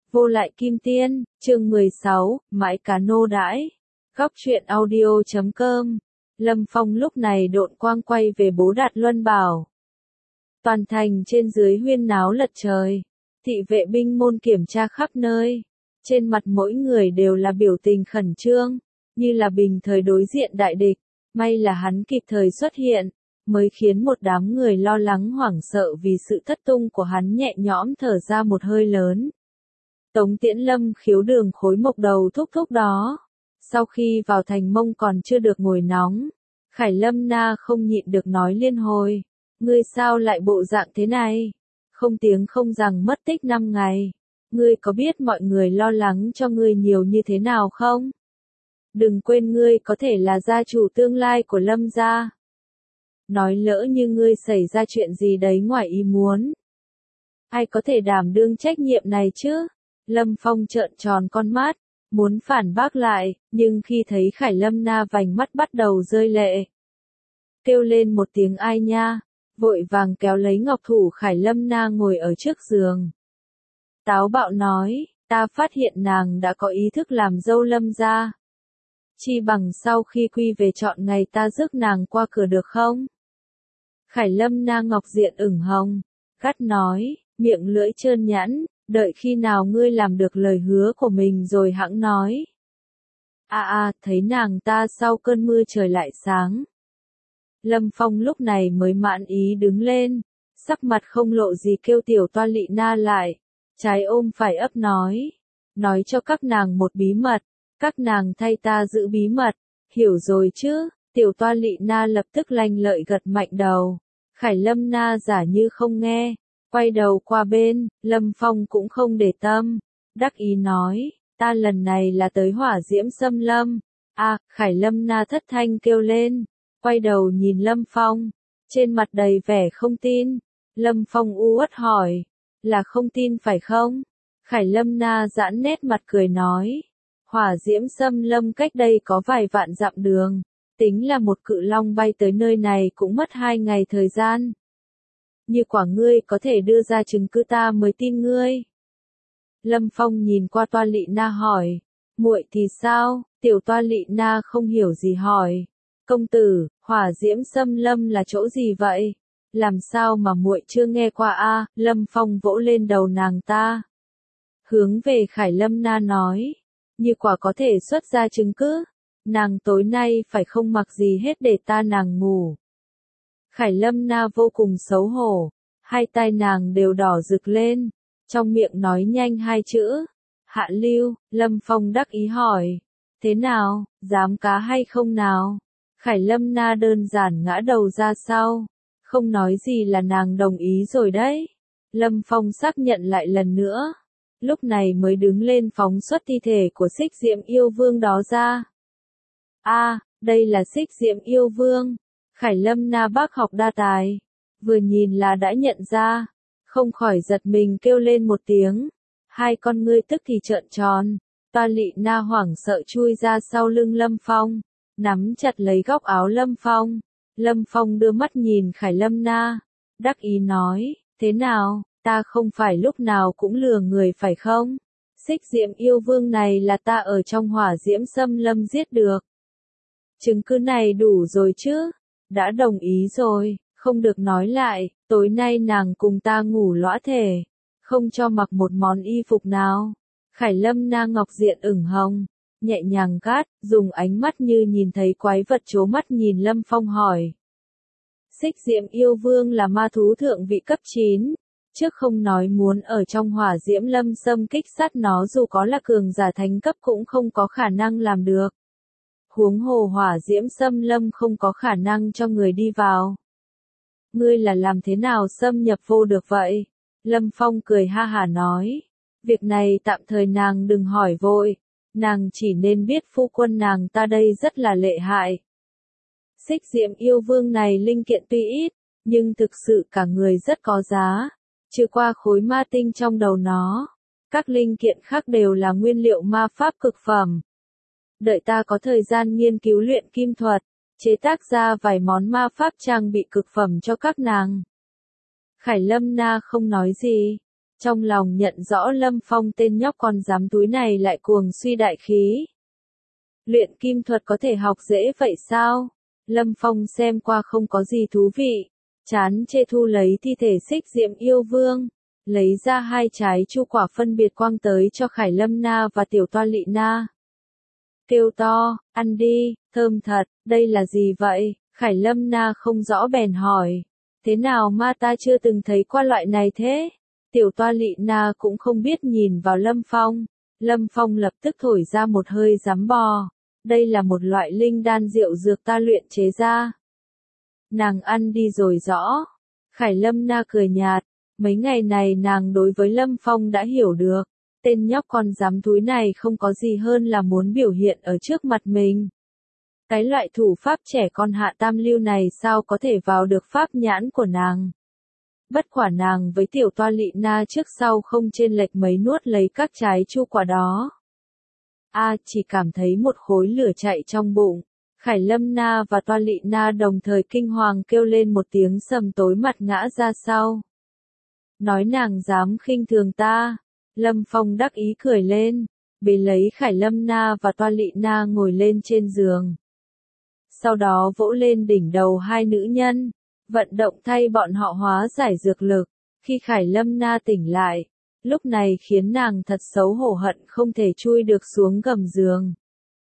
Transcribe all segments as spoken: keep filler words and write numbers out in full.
Vô lại kim tiên, chương mười sáu, mãi cá nô đãi. Góc truyện audio chấm com. Lâm Phong lúc này độn quang quay về Bố Đạt Luân bảo. Toàn thành trên dưới huyên náo lật trời. Thị vệ binh môn kiểm tra khắp nơi. Trên mặt mỗi người đều là biểu tình khẩn trương, như là bình thời đối diện đại địch. May là hắn kịp thời xuất hiện, mới khiến một đám người lo lắng hoảng sợ vì sự thất tung của hắn nhẹ nhõm thở ra một hơi lớn. Tống Tiễn Lâm khiếu đường khối mộc đầu thúc thúc đó. Sau khi vào thành Mông còn chưa được ngồi nóng, Khải Lâm Na không nhịn được nói liên hồi. Ngươi sao lại bộ dạng thế này? Không tiếng không rằng mất tích năm ngày. Ngươi có biết mọi người lo lắng cho ngươi nhiều như thế nào không? Đừng quên ngươi có thể là gia chủ tương lai của Lâm gia. Nói lỡ như ngươi xảy ra chuyện gì đấy ngoài ý muốn. Ai có thể đảm đương trách nhiệm này chứ? Lâm Phong trợn tròn con mắt, muốn phản bác lại, nhưng khi thấy Khải Lâm Na vành mắt bắt đầu rơi lệ. Kêu lên một tiếng ai nha, vội vàng kéo lấy ngọc thủ Khải Lâm Na ngồi ở trước giường. Táo bạo nói, ta phát hiện nàng đã có ý thức làm dâu Lâm gia. Chi bằng sau khi quy về chọn ngày ta rước nàng qua cửa được không? Khải Lâm Na ngọc diện ửng hồng, gắt nói, miệng lưỡi trơn nhẵn, đợi khi nào ngươi làm được lời hứa của mình rồi hẵng nói. À à, thấy nàng ta sau cơn mưa trời lại sáng. Lâm Phong lúc này mới mãn ý đứng lên, sắc mặt không lộ gì kêu tiểu toa Lị Na lại, trái ôm phải ấp nói, nói cho các nàng một bí mật, các nàng thay ta giữ bí mật, hiểu rồi chứ? Tiểu toa Lị Na lập tức lanh lợi gật mạnh đầu. Khải Lâm Na giả như không nghe, quay đầu qua bên, Lâm Phong cũng không để tâm, đắc ý nói, ta lần này là tới Hỏa Diễm Xâm Lâm. À, Khải Lâm Na thất thanh kêu lên, quay đầu nhìn Lâm Phong, trên mặt đầy vẻ không tin. Lâm Phong u uất hỏi, là không tin phải không? Khải Lâm Na giãn nét mặt cười nói, Hỏa Diễm Xâm Lâm cách đây có vài vạn dặm đường. Tính là một cự long bay tới nơi này cũng mất hai ngày thời gian. Như quả ngươi có thể đưa ra chứng cứ ta mới tin ngươi. Lâm Phong nhìn qua toa Lị Na hỏi, muội thì sao? Tiểu toa Lị Na không hiểu gì hỏi, công tử, Hỏa Diễm Xâm Lâm là chỗ gì vậy? Làm sao mà muội chưa nghe qua a? Lâm Phong vỗ lên đầu nàng ta, hướng về Khải Lâm Na nói, như quả có thể xuất ra chứng cứ, nàng tối nay phải không mặc gì hết để ta nàng ngủ. Khải Lâm Na vô cùng xấu hổ, hai tai nàng đều đỏ rực lên, trong miệng nói nhanh hai chữ, hạ lưu. Lâm Phong đắc ý hỏi, thế nào, dám cá hay không nào? Khải Lâm Na đơn giản ngã đầu ra sau, không nói gì là nàng đồng ý rồi đấy. Lâm Phong xác nhận lại lần nữa, lúc này mới đứng lên phóng xuất thi thể của Xích Diệm Yêu Vương đó ra. A, à, đây là Xích Diệm Yêu Vương. Khải Lâm Na bác học đa tài, vừa nhìn là đã nhận ra, không khỏi giật mình kêu lên một tiếng, hai con ngươi tức thì trợn tròn. Toa Lị Na hoảng sợ chui ra sau lưng Lâm Phong, nắm chặt lấy góc áo Lâm Phong. Lâm Phong đưa mắt nhìn Khải Lâm Na, đắc ý nói, thế nào, ta không phải lúc nào cũng lừa người phải không? Xích Diệm Yêu Vương này là ta ở trong Hỏa Diễm Xâm Lâm giết được. Chứng cứ này đủ rồi chứ? Đã đồng ý rồi, không được nói lại, tối nay nàng cùng ta ngủ lõa thể, không cho mặc một món y phục nào. Khải Lâm Na ngọc diện ửng hồng, nhẹ nhàng gắt, dùng ánh mắt như nhìn thấy quái vật trố mắt nhìn Lâm Phong hỏi. Xích Diệm Yêu Vương là ma thú thượng vị cấp chín, trước không nói muốn ở trong Hỏa Diễm Lâm xâm kích sát nó dù có là cường giả thánh cấp cũng không có khả năng làm được. Huống hồ Hỏa Diễm Xâm Lâm không có khả năng cho người đi vào. Ngươi là làm thế nào xâm nhập vô được vậy? Lâm Phong cười ha hả nói, việc này tạm thời nàng đừng hỏi vội, nàng chỉ nên biết phu quân nàng ta đây rất là lệ hại. Xích Diệm Yêu Vương này linh kiện tuy ít, nhưng thực sự cả người rất có giá, trừ qua khối ma tinh trong đầu nó, các linh kiện khác đều là nguyên liệu ma pháp cực phẩm. Đợi ta có thời gian nghiên cứu luyện kim thuật, chế tác ra vài món ma pháp trang bị cực phẩm cho các nàng. Khải Lâm Na không nói gì, Trong lòng nhận rõ Lâm Phong tên nhóc con dám túi này lại cuồng suy đại khí. Luyện kim thuật có thể học dễ vậy sao? Lâm Phong xem qua không có gì thú vị. Chán chê thu lấy thi thể Xích Diệm Yêu Vương. Lấy ra hai trái chu quả phân biệt quăng tới cho Khải Lâm Na và Tiểu Toa Lị Na. Kêu to, ăn đi, thơm thật, đây là gì vậy? Khải Lâm Na không rõ bèn hỏi. Thế nào mà ta chưa từng thấy qua loại này thế? Tiểu Toa Lị Na cũng không biết nhìn vào Lâm Phong. Lâm Phong lập tức thổi ra một hơi rắm bò. Đây là một loại linh đan rượu dược ta luyện chế ra. Nàng ăn đi rồi rõ. Khải Lâm Na cười nhạt. Mấy ngày này nàng đối với Lâm Phong đã hiểu được. Tên nhóc con dám thúi này không có gì hơn là muốn biểu hiện ở trước mặt mình. Cái loại thủ pháp trẻ con hạ tam lưu này sao có thể vào được pháp nhãn của nàng. Bất quả nàng với Tiểu Toa Lị Na trước sau không chênh lệch mấy nuốt lấy các trái chu quả đó. A à, chỉ cảm thấy một khối lửa chạy trong bụng. Khải Lâm Na và Toa Lị Na đồng thời kinh hoàng kêu lên một tiếng sầm tối mặt ngã ra sau. Nói nàng dám khinh thường ta. Lâm Phong đắc ý cười lên. Bế lấy Khải Lâm Na và Toa Lị Na ngồi lên trên giường. Sau đó vỗ lên đỉnh đầu hai nữ nhân. Vận động thay bọn họ hóa giải dược lực. Khi Khải Lâm Na tỉnh lại. Lúc này khiến nàng thật xấu hổ hận không thể chui được xuống gầm giường.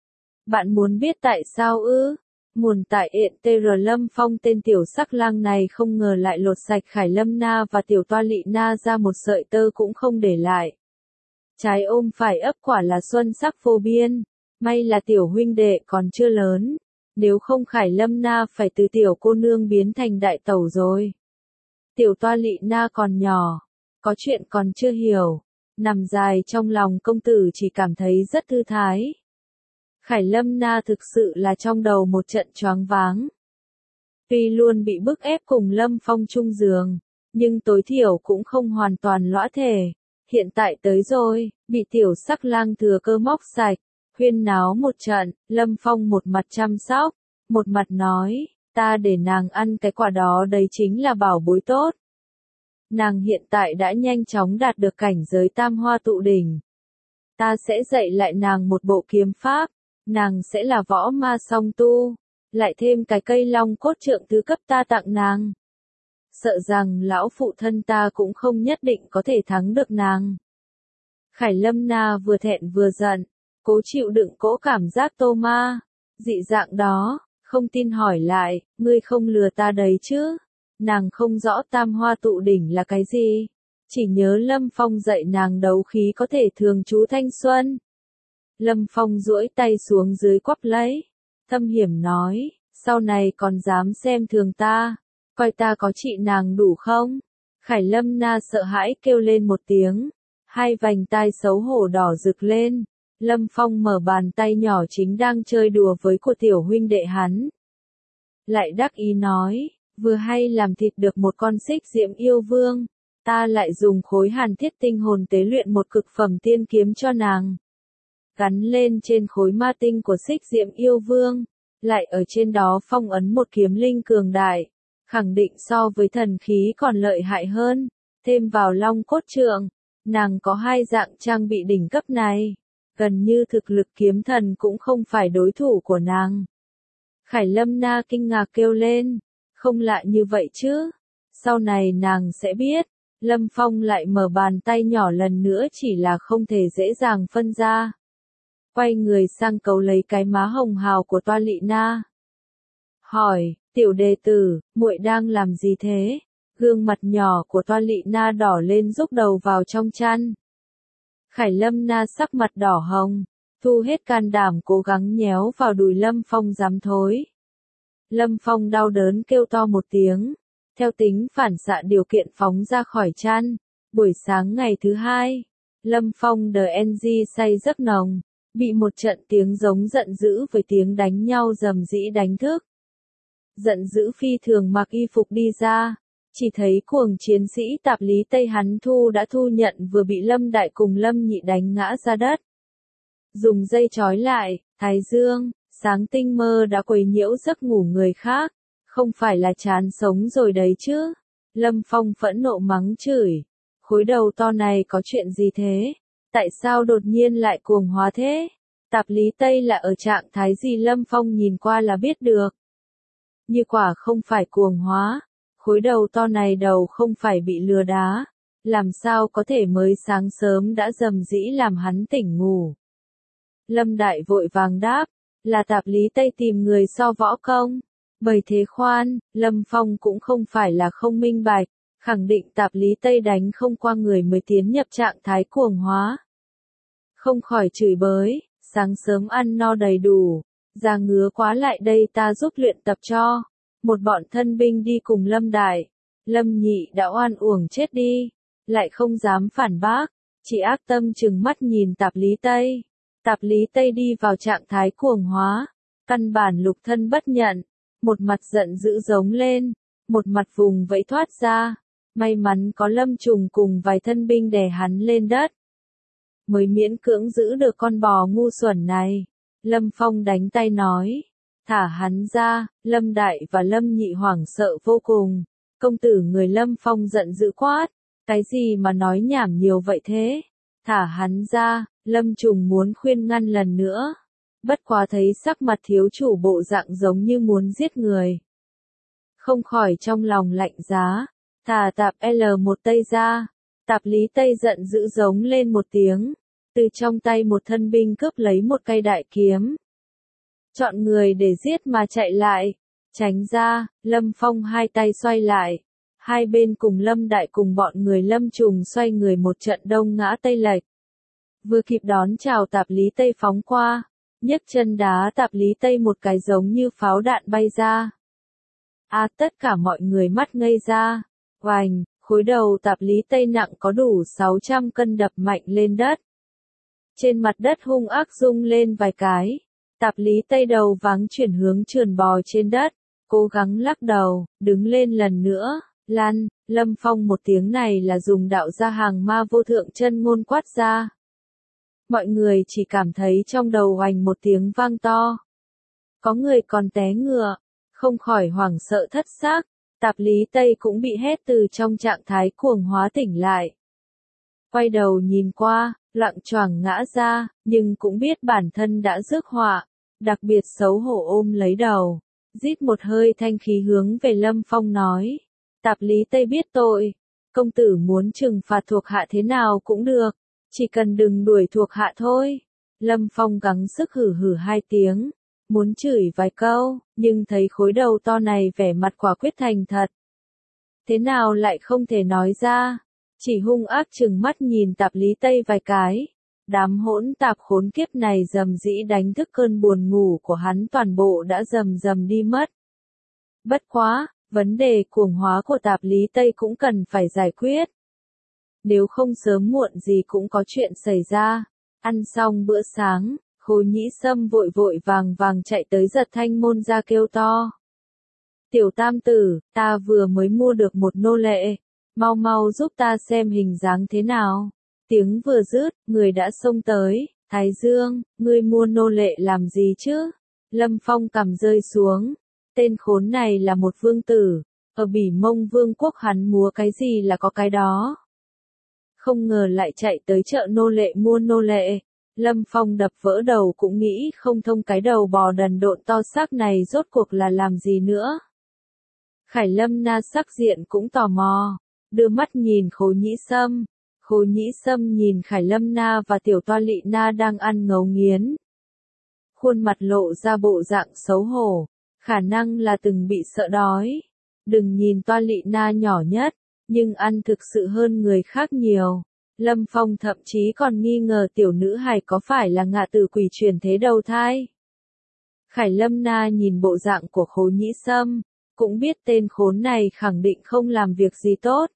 Bạn muốn biết tại sao ư? Nguồn tại ện tr Lâm Phong tên tiểu sắc lang này không ngờ lại lột sạch Khải Lâm Na và Tiểu Toa Lị Na ra một sợi tơ cũng không để lại. Trái ôm phải ấp quả là xuân sắc vô biên. May là tiểu huynh đệ còn chưa lớn. Nếu không Khải Lâm Na phải từ tiểu cô nương biến thành đại tẩu rồi. Tiểu Toa Lị Na còn nhỏ. Có chuyện còn chưa hiểu. Nằm dài trong lòng công tử chỉ cảm thấy rất thư thái. Khải Lâm Na thực sự là trong đầu một trận choáng váng. Tuy luôn bị bức ép cùng Lâm Phong chung giường, nhưng tối thiểu cũng không hoàn toàn lõa thể. Hiện tại tới rồi, bị tiểu sắc lang thừa cơ móc sạch, huyên náo một trận, Lâm Phong một mặt chăm sóc, một mặt nói, ta để nàng ăn cái quả đó đấy chính là bảo bối tốt. Nàng hiện tại đã nhanh chóng đạt được cảnh giới tam hoa tụ đỉnh. Ta sẽ dạy lại nàng một bộ kiếm pháp. Nàng sẽ là võ ma song tu, lại thêm cái cây long cốt trượng tứ cấp ta tặng nàng. Sợ rằng lão phụ thân ta cũng không nhất định có thể thắng được nàng. Khải Lâm Na vừa thẹn vừa giận, cố chịu đựng cỗ cảm giác tô ma, dị dạng đó, không tin hỏi lại, ngươi không lừa ta đấy chứ? Nàng không rõ tam hoa tụ đỉnh là cái gì, chỉ nhớ Lâm Phong dạy nàng đấu khí có thể thường trú thanh xuân. Lâm Phong duỗi tay xuống dưới quắp lấy, thâm hiểm nói, sau này còn dám xem thường ta, coi ta có trị nàng đủ không? Khải Lâm Na sợ hãi kêu lên một tiếng, hai vành tai xấu hổ đỏ rực lên. Lâm Phong mở bàn tay nhỏ chính đang chơi đùa với của tiểu huynh đệ hắn. Lại đắc ý nói, vừa hay làm thịt được một con Xích Diệm Yêu Vương, ta lại dùng khối hàn thiết tinh hồn tế luyện một cực phẩm tiên kiếm cho nàng. Gắn lên trên khối ma tinh của Xích Diệm Yêu Vương, lại ở trên đó phong ấn một kiếm linh cường đại, khẳng định so với thần khí còn lợi hại hơn, thêm vào long cốt trượng, nàng có hai dạng trang bị đỉnh cấp này, gần như thực lực kiếm thần cũng không phải đối thủ của nàng. Khải Lâm Na kinh ngạc kêu lên, không lạ như vậy chứ, sau này nàng sẽ biết. Lâm Phong lại mở bàn tay nhỏ lần nữa chỉ là không thể dễ dàng phân ra. Quay người sang cấu lấy cái má hồng hào của Toa Lị Na. Hỏi, tiểu đệ tử, muội đang làm gì thế? Gương mặt nhỏ của Toa Lị Na đỏ lên rúc đầu vào trong chăn. Khải Lâm Na sắc mặt đỏ hồng, thu hết can đảm cố gắng nhéo vào đùi Lâm Phong dám thối. Lâm Phong đau đớn kêu to một tiếng, theo tính phản xạ điều kiện phóng ra khỏi chăn. Buổi sáng ngày thứ hai, Lâm Phong đê en giê say giấc nồng, bị một trận tiếng giống giận dữ với tiếng đánh nhau rầm rĩ đánh thức. Giận dữ phi thường mặc y phục đi ra, chỉ thấy cuồng chiến sĩ tạp lý Tây hắn thu đã thu nhận vừa bị Lâm Đại cùng Lâm Nhị đánh ngã ra đất. Dùng dây trói lại, Thái Dương, sáng tinh mơ đã quấy nhiễu giấc ngủ người khác, không phải là chán sống rồi đấy chứ. Lâm Phong phẫn nộ mắng chửi, khối đầu to này có chuyện gì thế? Tại sao đột nhiên lại cuồng hóa thế? Tạp Lý Tây là ở trạng thái gì Lâm Phong nhìn qua là biết được. Như quả không phải cuồng hóa, khối đầu to này đầu không phải bị lừa đá, làm sao có thể mới sáng sớm đã rầm rĩ làm hắn tỉnh ngủ. Lâm Đại vội vàng đáp, là Tạp Lý Tây tìm người so võ công. Bởi thế khoan, Lâm Phong cũng không phải là không minh bạch, khẳng định Tạp Lý Tây đánh không qua người mới tiến nhập trạng thái cuồng hóa. Không khỏi chửi bới, sáng sớm ăn no đầy đủ, da ngứa quá lại đây ta giúp luyện tập cho. Một bọn thân binh đi cùng Lâm Đại, Lâm Nhị đã oan uổng chết đi, lại không dám phản bác, chỉ ác tâm trừng mắt nhìn Tạp Lý Tây. Tạp Lý Tây đi vào trạng thái cuồng hóa, căn bản lục thân bất nhận, một mặt giận dữ giống lên, một mặt vùng vẫy thoát ra, may mắn có Lâm Trùng cùng vài thân binh đè hắn lên đất. Mới miễn cưỡng giữ được con bò ngu xuẩn này. Lâm Phong đánh tay nói, thả hắn ra. Lâm Đại và Lâm Nhị hoảng sợ vô cùng. Công tử người Lâm Phong giận dữ quát, cái gì mà nói nhảm nhiều vậy thế? Thả hắn ra. Lâm Trùng muốn khuyên ngăn lần nữa, bất quá thấy sắc mặt thiếu chủ bộ dạng giống như muốn giết người. Không khỏi trong lòng lạnh giá, thả Tạp L một Tây ra. Tạp Lý Tây giận dữ giống lên một tiếng, từ trong tay một thân binh cướp lấy một cây đại kiếm. Chọn người để giết mà chạy lại, tránh ra. Lâm Phong hai tay xoay lại, hai bên cùng Lâm Đại cùng bọn người Lâm Trùng xoay người một trận đông ngã tây lệch. Vừa kịp đón chào Tạp Lý Tây phóng qua, nhấc chân đá Tạp Lý Tây một cái giống như pháo đạn bay ra. À, tất cả mọi người mắt ngây ra, oành, khối đầu Tạp Lý Tây nặng có đủ sáu trăm cân đập mạnh lên đất. Trên mặt đất hung ác rung lên vài cái, Tạp Lý Tây đầu váng chuyển hướng trườn bò trên đất, cố gắng lắc đầu, đứng lên lần nữa, lăn. Lâm Phong một tiếng này là dùng đạo gia hàng ma vô thượng chân ngôn quát ra. Mọi người chỉ cảm thấy trong đầu oành một tiếng vang to. Có người còn té ngựa, không khỏi hoảng sợ thất xác. Tạp Lý Tây cũng bị hét từ trong trạng thái cuồng hóa tỉnh lại. Quay đầu nhìn qua, loạng choạng ngã ra, nhưng cũng biết bản thân đã rước họa, đặc biệt xấu hổ ôm lấy đầu, rít một hơi thanh khí hướng về Lâm Phong nói. Tạp Lý Tây biết tội, công tử muốn trừng phạt thuộc hạ thế nào cũng được, chỉ cần đừng đuổi thuộc hạ thôi. Lâm Phong gắng sức hử hử hai tiếng, muốn chửi vài câu, nhưng thấy khối đầu to này vẻ mặt quả quyết thành thật. Thế nào lại không thể nói ra, chỉ hung ác trừng mắt nhìn Tạp Lý Tây vài cái. Đám hỗn tạp khốn kiếp này rầm rĩ đánh thức cơn buồn ngủ của hắn toàn bộ đã rầm rầm đi mất. Bất quá, vấn đề cuồng hóa của Tạp Lý Tây cũng cần phải giải quyết. Nếu không sớm muộn gì cũng có chuyện xảy ra. Ăn xong bữa sáng, Khối Nhĩ Sâm vội vội vàng vàng chạy tới Giật Thanh Môn ra kêu to. Tiểu tam tử, ta vừa mới mua được một nô lệ, mau mau giúp ta xem hình dáng thế nào. Tiếng vừa dứt, người đã xông tới. Thái Dương, ngươi mua nô lệ làm gì chứ? Lâm Phong cằm rơi xuống. Tên khốn này là một vương tử, ở Bỉ Mông Vương quốc hắn múa cái gì là có cái đó. Không ngờ lại chạy tới chợ nô lệ mua nô lệ. Lâm Phong đập vỡ đầu cũng nghĩ không thông cái đầu bò đần độn to xác này rốt cuộc là làm gì nữa. Khải Lâm Na sắc diện cũng tò mò, đưa mắt nhìn Khối Nhĩ Sâm. Khối Nhĩ Sâm nhìn Khải Lâm Na và Tiểu Toa Lị Na đang ăn ngấu nghiến. Khuôn mặt lộ ra bộ dạng xấu hổ, khả năng là từng bị sợ đói. Đừng nhìn Toa Lị Na nhỏ nhất, nhưng ăn thực sự hơn người khác nhiều. Lâm Phong thậm chí còn nghi ngờ tiểu nữ hài có phải là ngạ tử quỷ chuyển thế đầu thai. Khải Lâm Na nhìn bộ dạng của Khối Nhĩ Sâm, cũng biết tên khốn này khẳng định không làm việc gì tốt.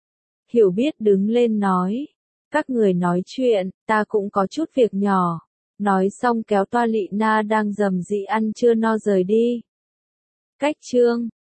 Hiểu biết đứng lên nói, các người nói chuyện, ta cũng có chút việc nhỏ. Nói xong kéo Toa Lị Na đang rầm rĩ ăn chưa no rời đi. Cách chương